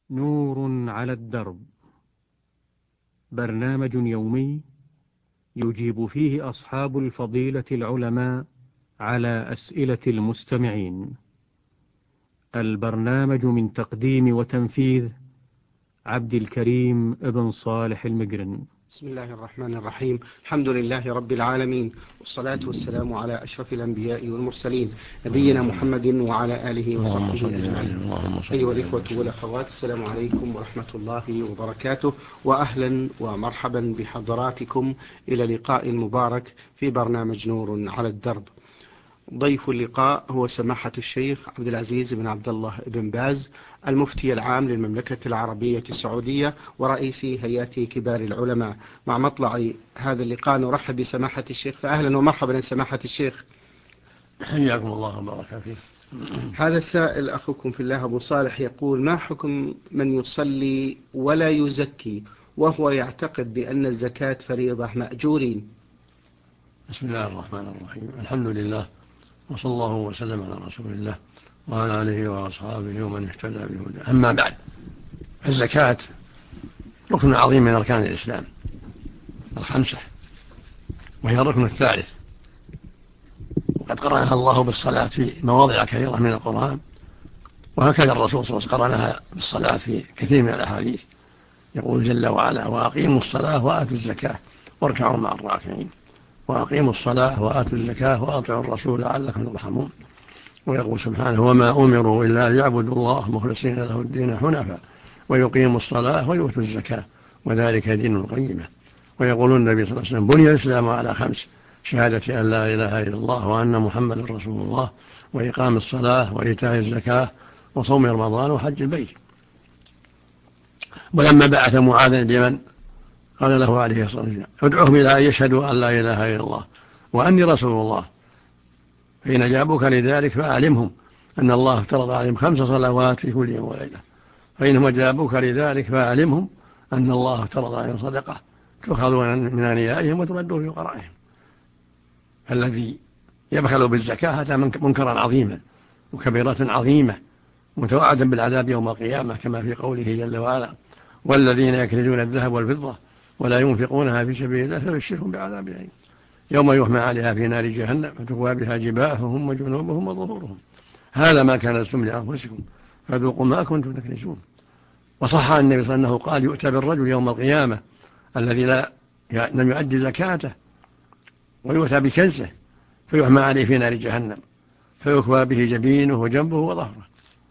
نور على الدرب، برنامج يومي يجيب فيه أصحاب الفضيلة العلماء على أسئلة المستمعين. البرنامج من تقديم وتنفيذ عبد الكريم ابن صالح المقرن. بسم الله الرحمن الرحيم. الحمد لله رب العالمين، والصلاة والسلام على أشرف الأنبياء والمرسلين، نبينا محمد وعلى آله وصحبه أجمعين. أيها الإخوة والأخوات، السلام عليكم ورحمة الله وبركاته، وأهلا ومرحبا بحضراتكم إلى لقاء مبارك في برنامج نور على الدرب. ضيف اللقاء هو سماحة الشيخ عبد العزيز بن عبد الله بن باز، المفتي العام للمملكة العربية السعودية ورئيس هيئة كبار العلماء. مع مطلع هذا اللقاء نرحب بسماحة الشيخ، فأهلا ومرحبا يا سماحة الشيخ. حياكم الله وبارك فيك. هذا السائل أخوكم في الله أبو صالح يقول: ما حكم من يصلي ولا يزكي وهو يعتقد بأن الزكاة فريضة مأجورين؟ بسم الله الرحمن الرحيم. الحمد لله، وصلى الله وسلم على رسول الله وعلى آله وأصحابه ومن اهتدى بهداه. أما بعد، الزكاة ركن عظيم من أركان الإسلام الخمسة، وهي الركن الثالث، وقد قرنها الله بالصلاة في مواضع كثيرة من القرآن، وهكذا الرسول صلى الله عليه وسلم قرنها بالصلاة في كثير من الأحاديث. يقول جل وعلا: وأقيموا الصلاة وآتوا الزكاة واركعوا مع الراكعين. وأقيموا الصلاة وآتوا الزكاة وأطيعوا الرسول لعلكم ترحمون. ويقول سبحانه: وما أمروا إلا ليعبدوا الله مخلصين له الدين حنفاء ويقيموا الصلاة ويؤتوا الزكاة وذلك دين القيمة. ويقول النبي صلى الله عليه وسلم: بني الإسلام على خمس: شهادة أن لا إله إلا الله وأن محمد رسول الله وإقام الصلاة وإيتاء الزكاة وصوم رمضان وحج البيت. ولما بعث معاذ اليمن قال له عليه الصلاة والسلام: ادعوهم إلى أن يشهدوا أن لا إله إلا الله وأني رسول الله، فإن أجابوك لذلك فأعلمهم أن الله افترض عليهم 5 صلوات في كل يوم وليلة، فإنهم أجابوك لذلك فأعلمهم أن الله افترض عليهم صدقة تؤخذ من أغنيائهم وترد في فقرائهم. فالذي يبخل بالزكاة أتى منكرا عظيما وكبيرة عظيمة متوعدا بالعذاب يوم القيامة، كما في قوله جل وعلا: والذين يكنزون الذهب والفضة ولا ينفقونها في سبيل الله فبشرهم بعذاب أليم يوم يحمى عليها في نار جهنم فتكوى بها جباههم وجنوبهم وظهورهم هذا ما كنزتم لأنفسكم فذوقوا ما كنتم تكنزون. وصح عن النبي صلى الله عليه وسلم قال: يؤتى بالرجل يوم القيامة الذي لم يؤدي زكاته ويؤتى بكنزه فيحمى عليه في نار جهنم فيكوى به جبينه وجنبه وظهره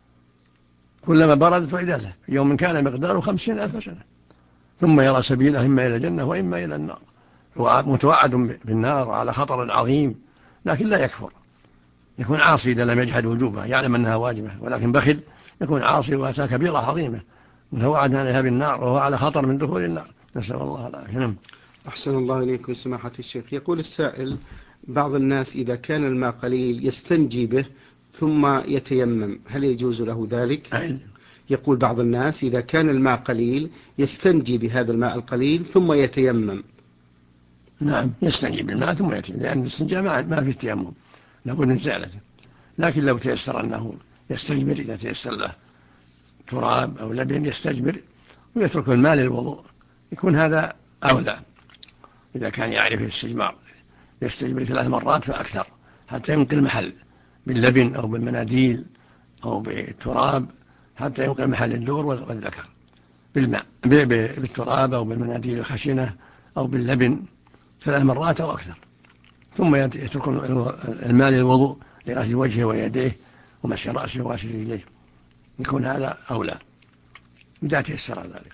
كلما بردت وإذا له في يوم كان مقداره 50,000 سنة، ثم يرى سبيله إما إلى الجنة وإما إلى النار. هو متوعد بالنار وعلى خطر عظيم، لكن لا يكفر، يكون عاصي إذا لم يجحد وجوبها، يعلم أنها واجبة ولكن بخل، يكون عاصي وأتى كبيرة عظيمة متوعد عليها بالنار وهو على خطر من دخول النار، نسأل الله العافية. أحسن الله إليكم سماحة الشيخ. يقول السائل: بعض الناس إذا كان الماء قليل يستنجي به ثم يتيمم، هل يجوز له ذلك؟ يقول بعض الناس إذا كان الماء قليل يستنجي بهذا الماء القليل ثم يتيمم. نعم، يستنجي بالماء ثم يتيمم، لأن الاستنجاء ما في التيمم، لابد من زالته. لكن لو تيسر أنه يستجمر، إذا تيسر له تراب أو لبن يستجمر ويترك الماء للوضوء، يكون هذا أولى. إذا كان يعرف الاستجمار يستجمر 3 مرات فأكثر حتى ينقي المحل باللبن أو بالمناديل أو بالتراب، حتى ينقي محل الدور والذكر بالماء بالتراب أو بالمناديل الخشنة أو باللبن 3 مرات أو أكثر، ثم يترك الماء للوضوء لغسل وجهه ويديه ومسح رأسه وغسل رجليه، يكون هذا أولى إذا تيسر ذلك.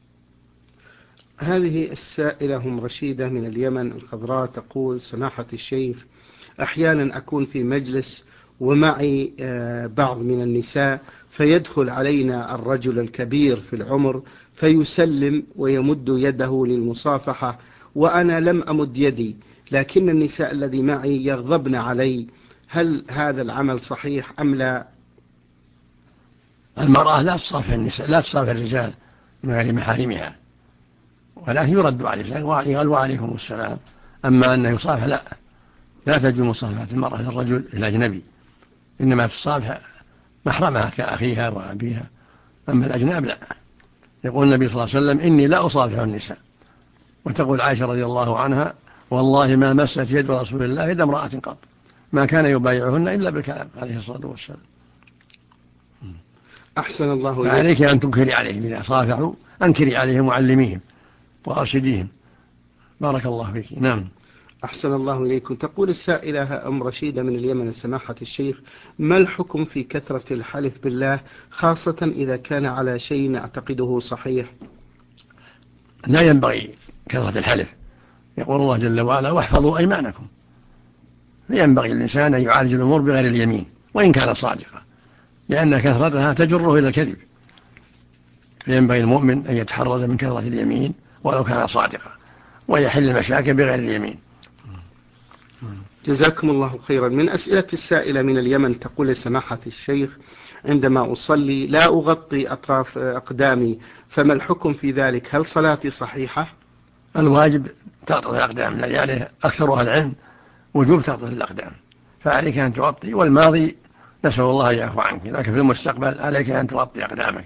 هذه السائلة هم رشيدة من اليمن الخضراء تقول: سماحة الشيخ، أحيانا أكون في مجلس ومعي بعض من النساء، فيدخل علينا الرجل الكبير في العمر فيسلم ويمد يده للمصافحة وأنا لم أمد يدي، لكن النساء الذي معي يغضبن علي، هل هذا العمل صحيح أم لا؟ المرأة لا تصافح النساء، لا تصافح الرجال من غير محارمها، ولكن يرد عليه قال: وعليكم السلام. أما أنه يصافح لا تجوز مصافحة المرأة للرجل الأجنبي، إنما تصافح محرمها كأخيها وأبيها أما الأجناب لا. يقول النبي صلى الله عليه وسلم: إني لا أصافح النساء. وتقول عائشة رضي الله عنها: والله ما مست يد رسول الله يد امرأة قط، ما كان يبايعهن إلا بالكلام عليه الصلاة والسلام. أحسن الله إليك. فعليك أن تنكري عليهم إذا صافحوا، أنكري عليهم وعلميهم وأرشديهم. بارك الله فيك. نعم. أحسن الله إليكم. تقول السائلة أم رشيدة من اليمن: سماحة الشيخ، ما الحكم في كثرة الحلف بالله، خاصة إذا كان على شيء نعتقده صحيح؟ لا ينبغي كثرة الحلف. يقول الله جل وعلا: واحفظوا أيمانكم. ينبغي الإنسان أن يعالج الأمور بغير اليمين وإن كان صادقا، لأن كثرتها تجره إلى الكذب. فينبغي المؤمن أن يتحرز من كثرة اليمين ولو كان صادقا، ويحل المشاكل بغير اليمين. جزاكم الله خيرا. من أسئلة السائلة من اليمن تقول: سماحة الشيخ، عندما أصلي لا أغطي أطراف أقدامي، فما الحكم في ذلك؟ هل صلاتي صحيحة؟ الواجب تغطية الأقدام، يعني أكثر أهل العلم وجوب تغطية الأقدام، فعليك أن تغطي. والماضي نسأل الله أن يعفو عنك، لكن في المستقبل عليك أن تغطي أقدامك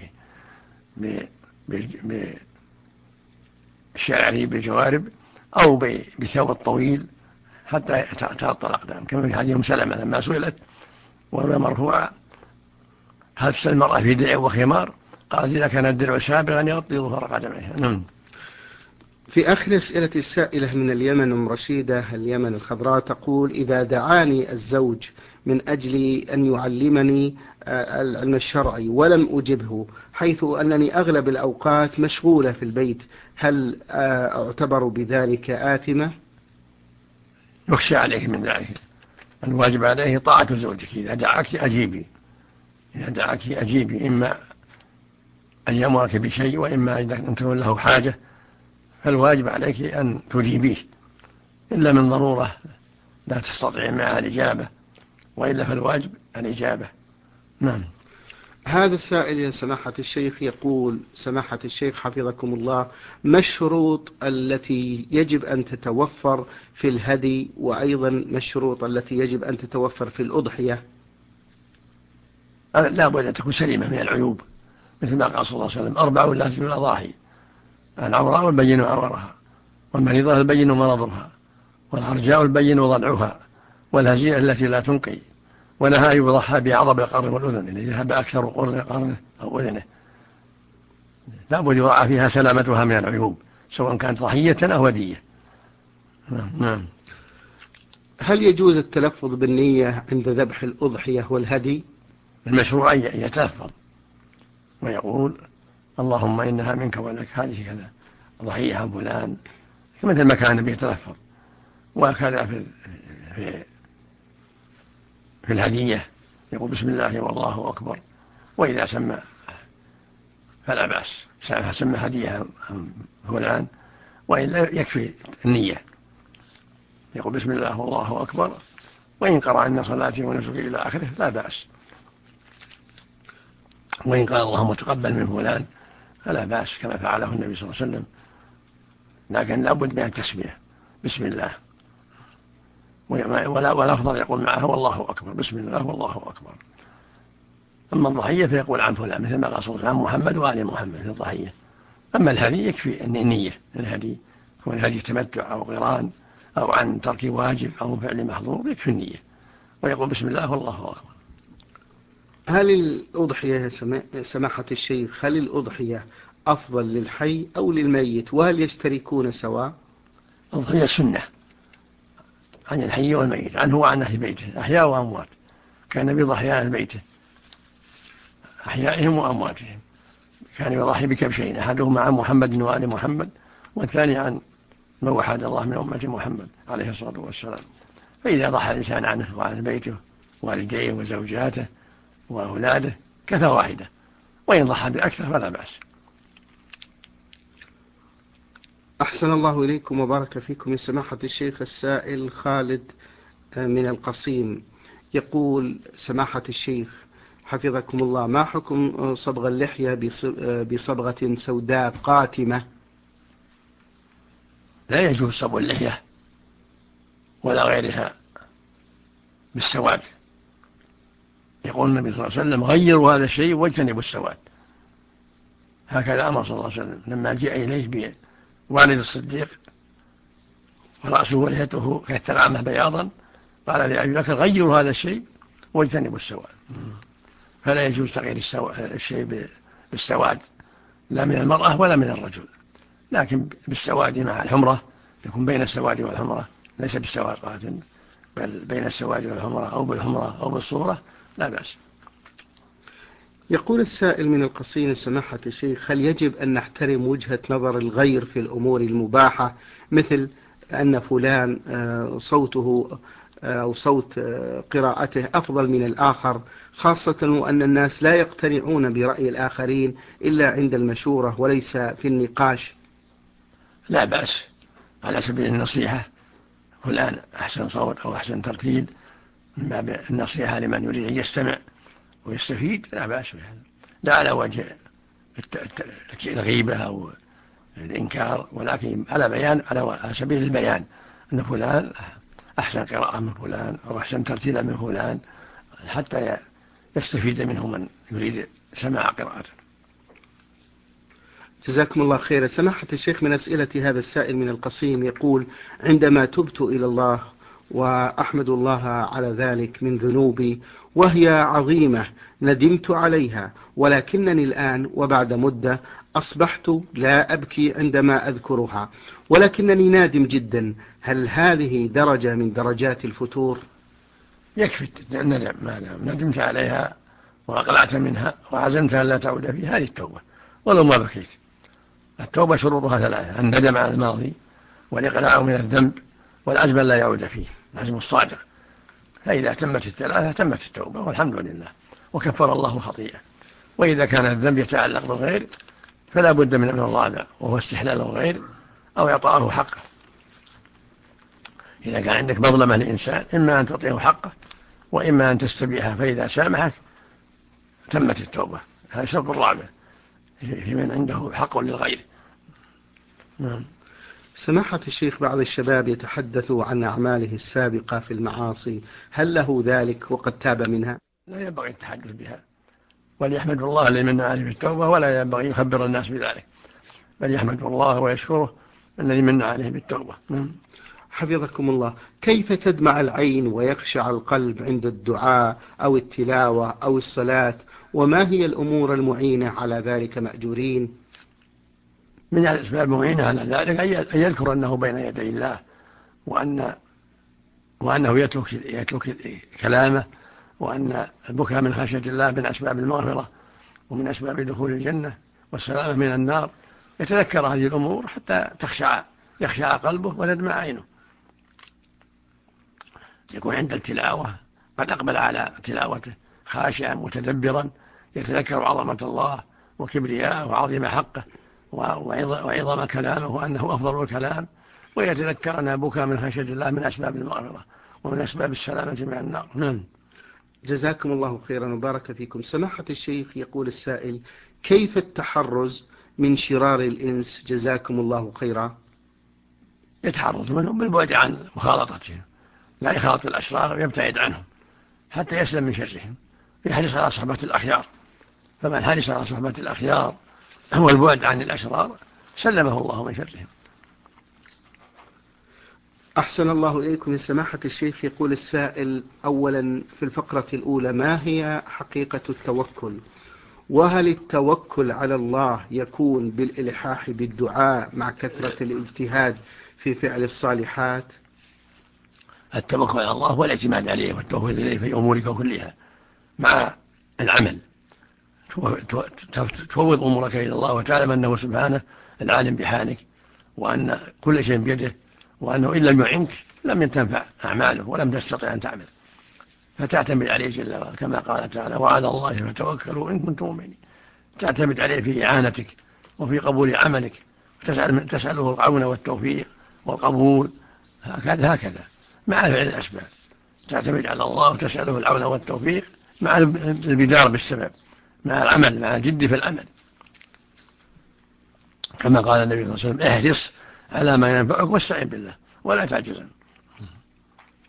بالشعر بالجوارب أو بثوب الطويل حتى تغطى الأقدام، كما في حديث أم سلمة لما سئلت وهي مرفوعة: هل تسأل المرأة في درع وخمار؟ قالت: إذا كان الدرع سابغا يغطي ظهر قدميها. نعم. في آخر أسئلة السائلة من اليمن أم رشيدة اليمن الخضراء تقول: إذا دعاني الزوج من أجل أن يعلمني العلم الشرعي ولم أجبه، حيث أنني أغلب الأوقات مشغولة في البيت، هل أعتبر بذلك آثمة؟ يخشى عليك من ذلك. الواجب عليه طاعة زوجك. إذا دعاك أجيبي، إذا دعاك أجيبي، إما أن يأمرك بشيء وإما أن تكون له حاجة، فالواجب عليك أن تجيبيه، إلا من ضرورة لا تستطيع معها الإجابة، وإلا فالواجب الإجابة. نعم. هذا السائل يا سماحة الشيخ يقول: سماحة الشيخ حفظكم الله، ما الشروط التي يجب أن تتوفر في الهدي، وأيضا ما الشروط التي يجب أن تتوفر في الأضحية؟ لا بد أن تكون سليمة من العيوب، مثل ما قال صلى الله عليه وسلم: 4 لا تجوز الأضاحي: العوراء البين عورها، والمريضة البين مرضها، والعرجاء البين ضلعها، والهزيلة التي لا تنقي. ونهى يضحى بعضب القرن والأذن، إذا ذهب أكثر قرنه أو أذنه. لا بد يراعى فيها سلامتها من العيوب، سواء كانت ضحية أو هدية. نعم. هل يجوز التلفظ بالنية عند ذبح الأضحية والهدي؟ المشروع أن يتلفظ ويقول: اللهم إنها منك ولك، هذه كذا ضحية فلان، مثل ما كان بيتلفظ. وكذا في الهدية يقول: بسم الله والله أكبر. وإذا سمى فلا بأس، سمى هدية فلان، وإلا يكفي النية، يقول: بسم الله والله أكبر، وإن قرأ أن صلاتي ونسكي إلى آخره لا بأس. وإن قال: اللهم تقبل من فلان، فلا بأس، كما فعله النبي صلى الله عليه وسلم. لكن لا بد من التسمية: بسم الله، ولا أفضل يقول معها والله أكبر، بسم الله والله أكبر. أما الضحية فيقول: عن فلان، مثل ما قال صلى الله عليه وسلم: عن محمد وآل محمد في الضحية. أما الهدي يكفي النية، الهدي يكون هدي تمتع أو قران أو عن ترك واجب أو فعل محظور، يكفي النية، ويقول: بسم الله والله أكبر. هل الأضحية سماحة الشيخ، هل الأضحية أفضل للحي أو للميت، وهل يشتركون سواء؟ الأضحية سنة عن الحي والميت، عنه وعن أهل بيته أحياء وأموات. كان بيضحي عن بيته أحيائهم وأمواتهم. كان يضحي بكبشين: أحدهما عن محمد وآل محمد، والثاني عن من وحد الله من أمة محمد عليه الصلاة والسلام. فإذا ضحى الإنسان عنه وعن بيته والديه وزوجاته وأولاده كفى واحدة، وإن ضحى بأكثر فلا بأس. أحسن الله إليكم وبارك فيكم يا سماحة الشيخ. السائل خالد من القصيم يقول: سماحة الشيخ حفظكم الله، ما حكم صبغ اللحية بصبغة سوداء قاتمة؟ لا يجوز صبغ اللحية ولا غيرها بالسواد. يقول النبي صلى الله عليه وسلم: غيروا هذا الشيء واجتنبوا السواد. هكذا أمر صلى الله عليه وسلم لما جاء إليه بوالد الصديق ورأسه ولحيته كالتغامة بياضا، قال لأبي بكر غيروا هذا الشيء واجتنبوا السواد. فلا يجوز تغيير الشيء بالسواد لا من المرأة ولا من الرجل، لكن بالسواد مع الحمرة يكون بين السواد والحمرة، ليس بالسواد قاتل بل بين السواد والحمرة أو بالحمرة أو بالصورة لا بأس. يقول السائل من القصيم: سماحة الشيخ، هل يجب أن نحترم وجهة نظر الغير في الأمور المباحة، مثل أن فلان صوته أو صوت قراءته أفضل من الآخر، خاصة وأن الناس لا يقتنعون برأي الآخرين إلا عند المشورة وليس في النقاش؟ لا بأس على سبيل النصيحة، فلان أحسن صوت أو أحسن ترتيل من باب النصيحة لمن يريد أن يستمع ويستفيد، لا بأس بهذا، لا على وجه الغيبة أو الإنكار، ولكن على سبيل البيان أن فلان أحسن قراءة من فلان أو أحسن ترتيلا من فلان، حتى يستفيد منه من يريد سماع قراءته. جزاكم الله خيرا. سماحة الشيخ، من أسئلة هذا السائل من القصيم يقول: عندما تبت إلى الله وأحمد الله على ذلك من ذنوبي وهي عظيمة ندمت عليها، ولكنني الآن وبعد مدة أصبحت لا أبكي عندما أذكرها، ولكنني نادم جدا، هل هذه درجة من درجات الفتور؟ يكفي الندم، ما دام ندمت عليها وأقلعت منها وعزمت أن لا تعود فيها، هذه التوبة ولو ما بكيت. التوبة شروطها ثلاثة: الندم على الماضي، والإقلاع من الذنب، والعزم لا يعود فيه، العزم الصادق. فإذا تمت الثلاثة تمت التوبة والحمد لله، وكفر الله خطيئة. وإذا كان الذنب يتعلق بالغير فلا بد من أمر الرابع، وهو استحلال الغير أو إعطاءه حقه. إذا كان عندك مظلمة لإنسان إما أن تعطيه حقه وإما أن تستبيحه، فإذا سامحك تمت التوبة. هذا الشرط الرابع في من عنده حق للغير. نعم. سماحة الشيخ، بعض الشباب يتحدث عن أعماله السابقة في المعاصي، هل له ذلك وقد تاب منها؟ لا ينبغي التحدث بها، وليحمد الله الذي من عليه بالتوبة، ولا ينبغي يخبر الناس بذلك، بل يحمد الله ويشكره الذي من عليه بالتوبة. حفظكم الله. كيف تدمع العين ويخشع القلب عند الدعاء أو التلاوة أو الصلاة، وما هي الأمور المعينة على ذلك مأجورين؟ من الأسباب المعينة على ذلك أن يذكر أنه بين يدي الله، وأنه يتلك كلامه، وأن البكاء من خشية الله من أسباب المغفرة ومن أسباب دخول الجنة والسلامة من النار. يتذكر هذه الأمور حتى يخشع قلبه وتدمع عينه. يكون عند التلاوة قد أقبل على تلاوته خاشعا متدبرا، يتذكر عظمة الله وكبرياءه وعظيم حقه وعظم كلامه وأنه أفضل الكلام، ويتذكر أن بكى من خشية الله من أسباب المغفرة ومن أسباب السلامة من النار. جزاكم الله خيرا وبارك فيكم. سماحة الشيخ، يقول السائل: كيف التحرز من شرار الإنس جزاكم الله خيرا؟ يتحرز منهم بالبعد عن مخالطتهم، لا يخالط الأشرار ويبتعد عنهم حتى يسلم من شرهم، يحرص على صحبة الأخيار، فمن حرص على صحبة الأخيار والبعد عن الأشرار سلمه الله من شرهم. أحسن الله إليكم يا سماحة الشيخ. يقول السائل: أولا في الفقرة الأولى، ما هي حقيقة التوكل؟ وهل التوكل على الله يكون بالإلحاح بالدعاء مع كثرة الاجتهاد في فعل الصالحات؟ التوكل على الله والاعتماد عليه والتوكل إليه في أمورك كلها مع العمل، تفوض أمورك إلى الله وتعلم أنه سبحانه العالم بحالك، وأن كل شيء بيده، وأنه إن لم يعنك لم تنفع أعماله ولم تستطع أن تعمل، فتعتمد عليه جل وعلا كما قال تعالى: وعلى الله فتوكلوا إن كنتم مؤمنين. تعتمد عليه في إعانتك وفي قبول عملك، تسأله العون والتوفيق والقبول، هكذا مع فعل الأسباب. تعتمد على الله وتسأله العون والتوفيق مع البدار بالسبب، مع العمل، مع الجد في العمل، كما قال النبي صلى الله عليه وسلم: احرص على ما ينفعك واستعن بالله ولا تعجزن.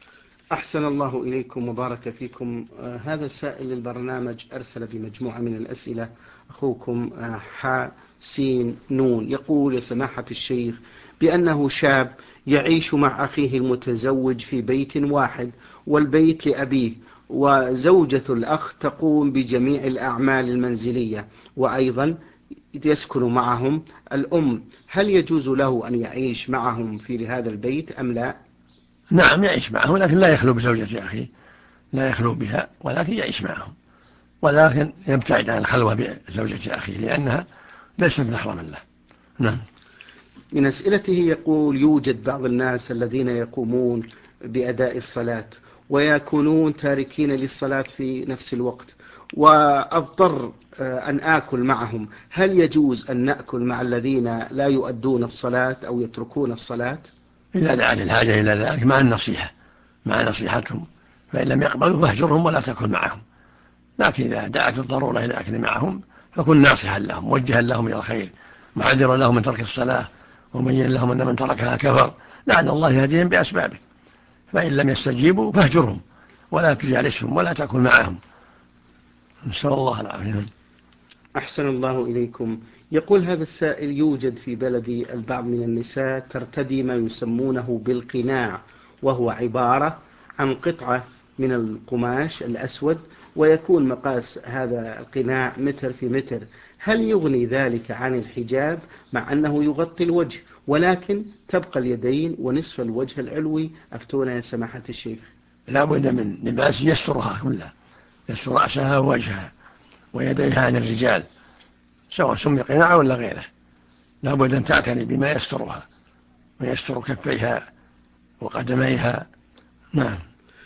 أحسن الله إليكم وبارك فيكم. هذا سائل البرنامج أرسل بمجموعة من الأسئلة. أخوكم حسين نون يقول: يا سماحة الشيخ، بأنه شاب يعيش مع أخيه المتزوج في بيت واحد، والبيت لأبيه، وزوجة الأخ تقوم بجميع الأعمال المنزلية، وأيضا يسكن معهم الأم. هل يجوز له أن يعيش معهم في هذا البيت أم لا؟ نعم، يعيش معهم، لكن لا يخلو بزوجة أخيه، لا يخلو بها، ولكن يعيش معهم، ولكن يبتعد عن الخلوة بزوجة أخيه لأنها ليست محرما له. نعم. من أسئلته يقول: يوجد بعض الناس الذين يقومون بأداء الصلاة ويكونون تاركين للصلاة في نفس الوقت، وأضطر أن آكل معهم. هل يجوز أن نأكل مع الذين لا يؤدون الصلاة أو يتركون الصلاة؟ إذا دعت الحاجة إلى ذلك مع النصيحة، مع نصيحتهم، فإن لم يقبلوا فاهجرهم ولا تأكل معهم. لكن إذا دعت الضرورة إلى الأكل معهم فكن ناصحا لهم، موجها لهم إلى الخير، محذرا لهم من ترك الصلاة، ومبين لهم أن من تركها كفر، لعل الله يهديهم بأسبابه. فإن لم يستجيبوا فاهجرهم ولا تجالسهم ولا تأكل معهم. نسأل الله العافية. أحسن الله إليكم. يقول هذا السائل: يوجد في بلدي البعض من النساء ترتدي ما يسمونه بالقناع، وهو عبارة عن قطعة من القماش الأسود، ويكون مقاس هذا القناع متر في متر. هل يغني ذلك عن الحجاب مع أنه يغطي الوجه، ولكن تبقى اليدين ونصف الوجه العلوي؟ أفتونا يا سماحة الشيخ. لا بد من لباس يسترها كلها، يستر رأسها ووجهها ويديها عن الرجال، سواء سمي قناع ولا غيره. لا بد أن تعتني بما يسترها ويستر كفيها وقدميها. نعم.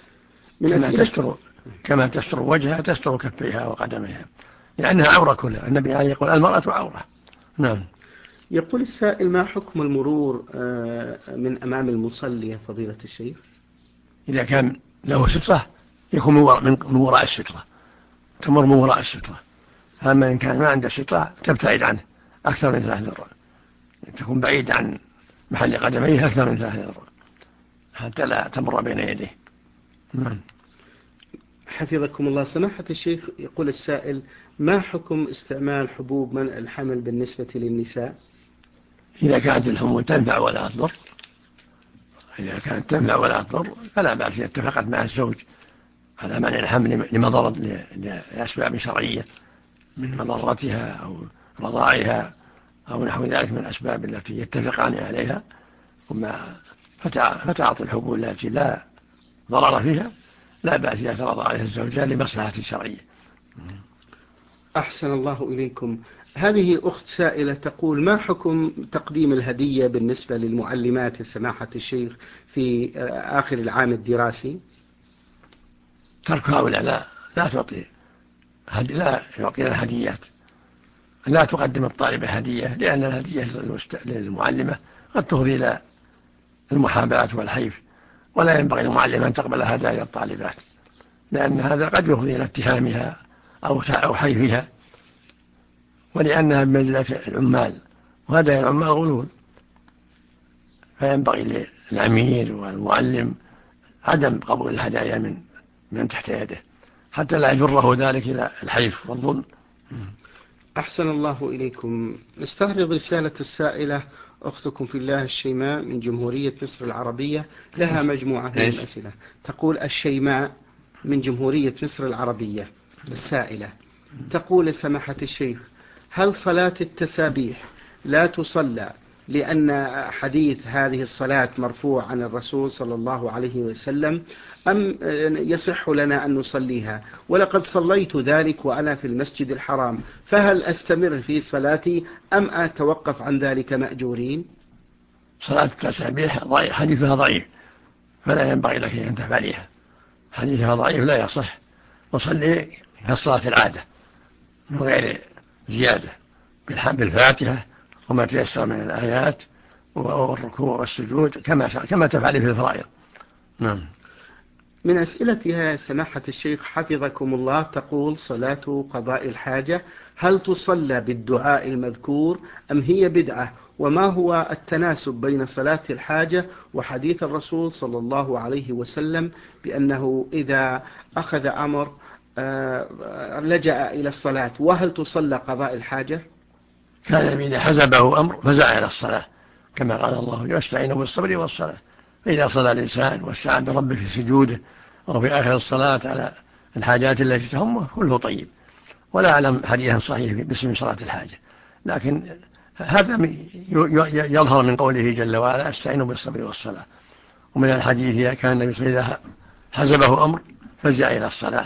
كما تستر وجهها تستر كفيها وقدميها، لأنها عورة كلها. النبي عليه يقول: المرأة عورة. نعم. يقول السائل: ما حكم المرور من أمام المصلي يا فضيلة الشيخ؟ إذا كان له سترة يكون من وراء السترة، تمر من وراء السترة. أما إن كان ما عنده سترة تبتعد عنه أكثر من 3 ذراع، تكون بعيد عن محل قدميه أكثر من 3 ذراع حتى لا تمر بين يديه. نعم. حفظكم الله. سماحة الشيخ، يقول السائل: ما حكم استعمال حبوب منع الحمل بالنسبة للنساء؟ إذا كانت الحمول تنفع ولا تضر، إذا كانت تنفع ولا تضر فلا بأس إذا اتفقت مع الزوج على منع الحمل لأسباب شرعية من مضرتها أو رضاعها أو نحو ذلك من الأسباب التي يتفقان عليها، فتعطي الحبوب التي لا ضرر فيها، لا بأس إذا ترضى عليها الزوجان لمصلحة شرعية. أحسن الله إليكم. هذه أخت سائلة تقول: ما حكم تقديم الهدية بالنسبة للمعلمات سماحة الشيخ في آخر العام الدراسي؟ ترك هؤلاء لا يعطينا هديات، لا تقدم الطالبة هدية، لأن الهدية للمعلمة قد تفضي إلى المحاباة والحيف، ولا ينبغي للمعلمة أن تقبل هدايا الطالبات، لأن هذا قد يفضي إلى اتهامها أو حيفها، ولأنها بمنزلة العمال، وهدايا العمال غلول، فينبغي للأمير والمعلم عدم قبول الهدايا من تحت يده حتى لا يجره ذلك إلى الحيف والظلم. أحسن الله إليكم. نستعرض رسالة السائلة أختكم في الله الشيماء من جمهورية مصر العربية، لها مجموعة من الأسئلة. تقول الشيماء من جمهورية مصر العربية السائلة تقول: سماحة الشيخ، هل صلاة التسابيح لا تصلى لأن حديث هذه الصلاة مرفوع عن الرسول صلى الله عليه وسلم، أم يصح لنا أن نصليها؟ ولقد صليت ذلك وأنا في المسجد الحرام، فهل أستمر في صلاتي أم أتوقف عن ذلك مأجورين؟ صلاة التسابيح حديثها ضعيف، فلا ينبغي لك أن تفعليها، حديثها ضعيف لا يصح، وصلي كالصلاة العادة من غير زيادة بالفاتحة وما تيسر من الآيات والركوع والسجود كما تفعل في الفرائض. نعم. من أسئلتها سماحة الشيخ حفظكم الله، تقول: صلاة قضاء الحاجة هل تصلى بالدعاء المذكور أم هي بدعة؟ وما هو التناسب بين صلاة الحاجة وحديث الرسول صلى الله عليه وسلم بأنه إذا أخذ أمر لجأ إلى الصلاة؟ وهل تصلى قضاء الحاجة؟ كان إذا حزبه أمر فزع إلى الصلاة، كما قال الله: واستعينوا بالصبر والصلاة. فإذا صلى الإنسان واستعان بربه في سجوده أو في آخر الصلاة على الحاجات التي تهمه كله طيب. ولا أعلم حديثا صحيح باسم صلاة الحاجة، لكن هذا يظهر من قوله جل وعلا: استعينوا بالصبر والصلاة. ومن الحديث كان النبي صلى الله عليه وسلم إذا حزبه أمر فزع إلى الصلاة.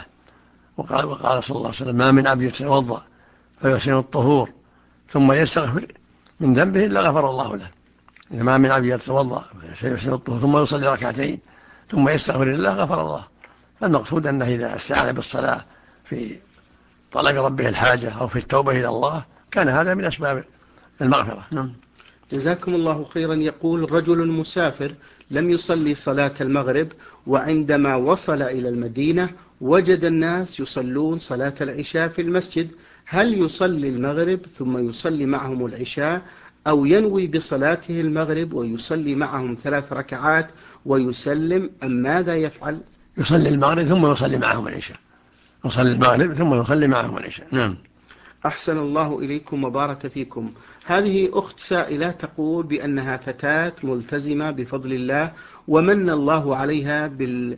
وقال صلى الله عليه وسلم: ما من عبد يتوضأ فيحسن الطهور ثم يستغفر من ذنبه إلا غفر الله له. إذا ما من عبد يتوضأ فيحسن الطهور ثم يصلي ركعتين ثم يستغفر الله غفر الله. فالمقصود أنه إذا استعان بالصلاة في طلب ربه الحاجة أو في التوبة إلى الله كان هذا من أسباب المغفرة. جزاكم الله خيرا. يقول: رجل مسافر لم يصلي صلاة المغرب، وعندما وصل إلى المدينة وجد الناس يصلون صلاة العشاء في المسجد، هل يصلي المغرب ثم يصلي معهم العشاء، أو ينوي بصلاته المغرب ويصلي معهم 3 ركعات ويسلم، أم ماذا يفعل؟ يصلي المغرب ثم يصلي معهم العشاء. يصلي المغرب ثم يصلي معهم العشاء. نعم. أحسن الله إليكم وبارك فيكم. هذه أخت سائلة تقول بأنها فتاة ملتزمة بفضل الله، ومن الله عليها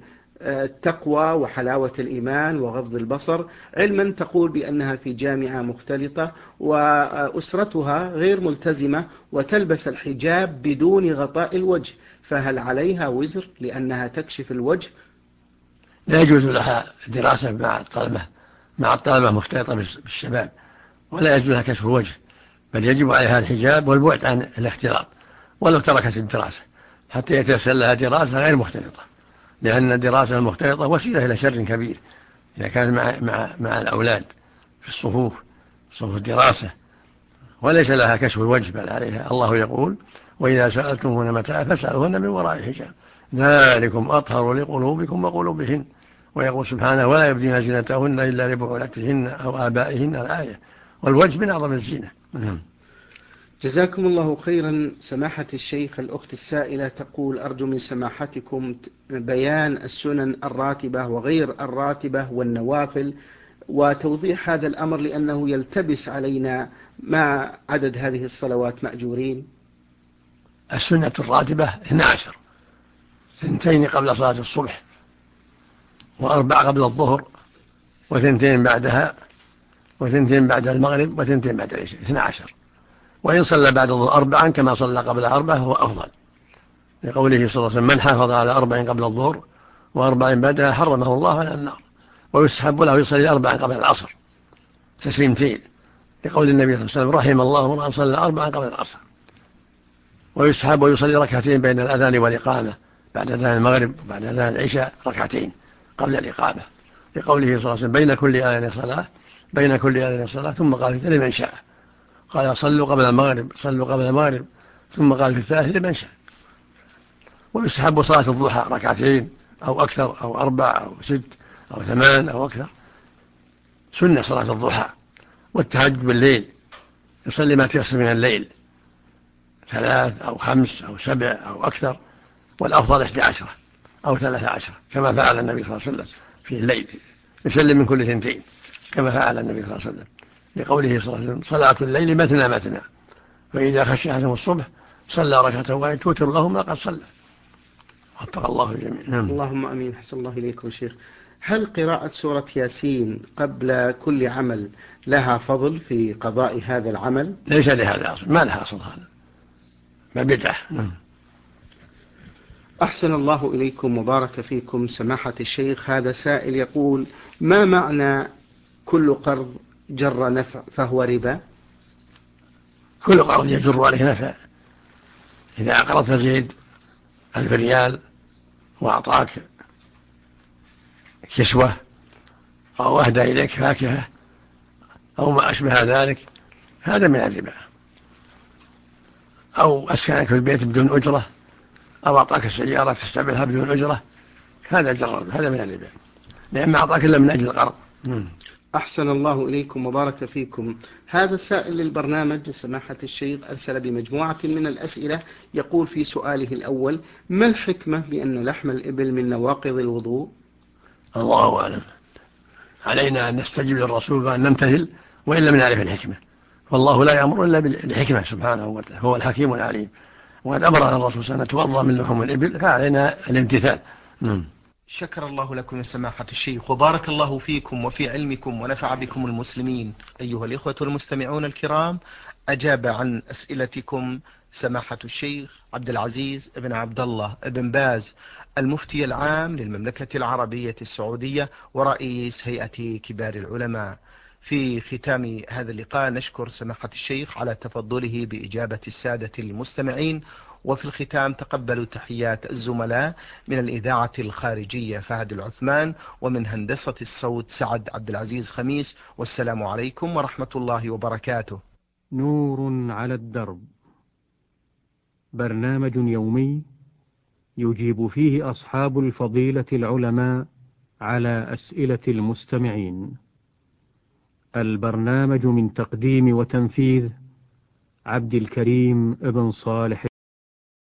بالتقوى وحلاوة الإيمان وغض البصر، علما تقول بأنها في جامعة مختلطة وأسرتها غير ملتزمة وتلبس الحجاب بدون غطاء الوجه، فهل عليها وزر لأنها تكشف الوجه؟ لا يجوز لها دراسة مع الطلبة مختلطة بالشباب، ولا يجوز لها كشف الوجه، بل يجب عليها الحجاب والبعد عن الاختلاط ولو تركت الدراسة حتى يتيسر لها دراسة غير مختلطة، لأن الدراسة المختلطة وسيلة إلى شر كبير إذا كانت مع الأولاد في صفوف الدراسة، وليس لها كشف الوجه بل عليها. الله يقول: وإذا سألتموهن متاعا فاسألوهن من وراء حجاب ذلكم أطهر لقلوبكم وقلوبهن. ويقول سبحانه: ولا يبدين زينتهن إلا لبعولتهن أو آبائهن. الآية. والوجه من أعظم الزينة. جزاكم الله خيرا. سماحة الشيخ، الأخت السائلة تقول: أرجو من سماحتكم بيان السنن الراتبة وغير الراتبة والنوافل وتوضيح هذا الأمر، لأنه يلتبس علينا ما عدد هذه الصلوات مأجورين. السنة الراتبة 12: 2 قبل صلاة الصبح، و4 قبل الظهر، و2 بعدها، و2 بعد المغرب، و2 بعد العشاء، 12. وإن صلى بعد الظهر 4 كما صلى قبل 4 هو أفضل، لقوله صلى الله عليه وسلم: من حافظ على 4 قبل الظهر و4 بعدها حرمه الله على النار. ويسحب له يصلي 4 قبل العصر تسليمتين، لقول النبي صلى الله عليه وسلم: رحم الله امرأ صلى 4 قبل العصر. ويسحب ويصلي 2 ركعتين بين الأذان والإقامة، بعد أذان المغرب وبعد أذان العشاء 2 ركعتين قبل الإقامة، لقوله صلى الله عليه وسلم: بين كل آذان صلاة، ثم قال: لمن شاء. قال: صلوا قبل المغرب، ثم قال في الثالث: لمن شاء. ويسحب صلاة الضحى 2 ركعتين أو أكثر، أو 4 أو 6 أو 8 أو أكثر، سنة صلاة الضحى. والتهجد بالليل يصلي ما تيسر من الليل، 3 أو 5 أو 7 أو أكثر، والأفضل 11 أو 13 كما فعل النبي صلى الله عليه وسلم في الليل، يسلم من كل 2 كما فعل النبي صلى الله عليه وسلم، لقوله صلى الله عليه وسلم: صلاة الليل مثنى، فإذا خشي أحدهم الصبح صلى 2 ركعتين توتر له ما قد صلى. وفق الله الجميع. اللهم أمين. حسن الله إليكم شيخ. هل قراءة سورة ياسين قبل كل عمل لها فضل في قضاء هذا العمل؟ ليس لهذا أصل، ما لها أصل، هذا ما بدعة. أحسن الله إليكم وبارك فيكم. سماحة الشيخ، هذا سائل يقول: ما معنى كل قرض جر نفع فهو ربا؟ كل قرض يجر عليه نفع. إذا أقرضت زيد 1000 ريال وأعطاك كسوة أو أهدى إليك فاكهة أو ما أشبه ذلك، هذا من الربا. أو أسكنك في البيت بدون أجرة، أو أعطاك السيارة تستعملها بدون أجرة، هذا جرد، هذا من الربا، لأن ما أعطاك إلا من أجل القرض. أحسن الله إليكم وبارك فيكم. هذا سائل للبرنامج سماحة الشيخ أرسل بمجموعة من الأسئلة، يقول في سؤاله الأول: ما الحكمة بأن لحم الإبل من نواقض الوضوء؟ الله أعلم. علينا أن نستجيب للرسول وأن نمتثل، وإن لم نعرف الحكمة، والله لا يأمر إلا بالحكمة سبحانه وتعالى، هو الحكيم العليم، وقد أمرنا الرسول صلى الله عليه وسلم أن توضأ من لحوم الإبل، فعلينا الامتثال. شكر الله لكم سماحة الشيخ وبارك الله فيكم وفي علمكم ونفع بكم المسلمين. أيها الإخوة المستمعون الكرام، أجاب عن أسئلتكم سماحة الشيخ عبد العزيز بن عبد الله بن باز، المفتي العام للمملكة العربية السعودية ورئيس هيئة كبار العلماء. في ختام هذا اللقاء نشكر سماحة الشيخ على تفضله بإجابة السادة المستمعين، وفي الختام تقبلوا تحيات الزملاء من الإذاعة الخارجية فهد العثمان، ومن هندسة الصوت سعد عبد العزيز خميس، والسلام عليكم ورحمة الله وبركاته. نور على الدرب، برنامج يومي يجيب فيه أصحاب الفضيلة العلماء على أسئلة المستمعين. البرنامج من تقديم وتنفيذ عبد الكريم ابن صالح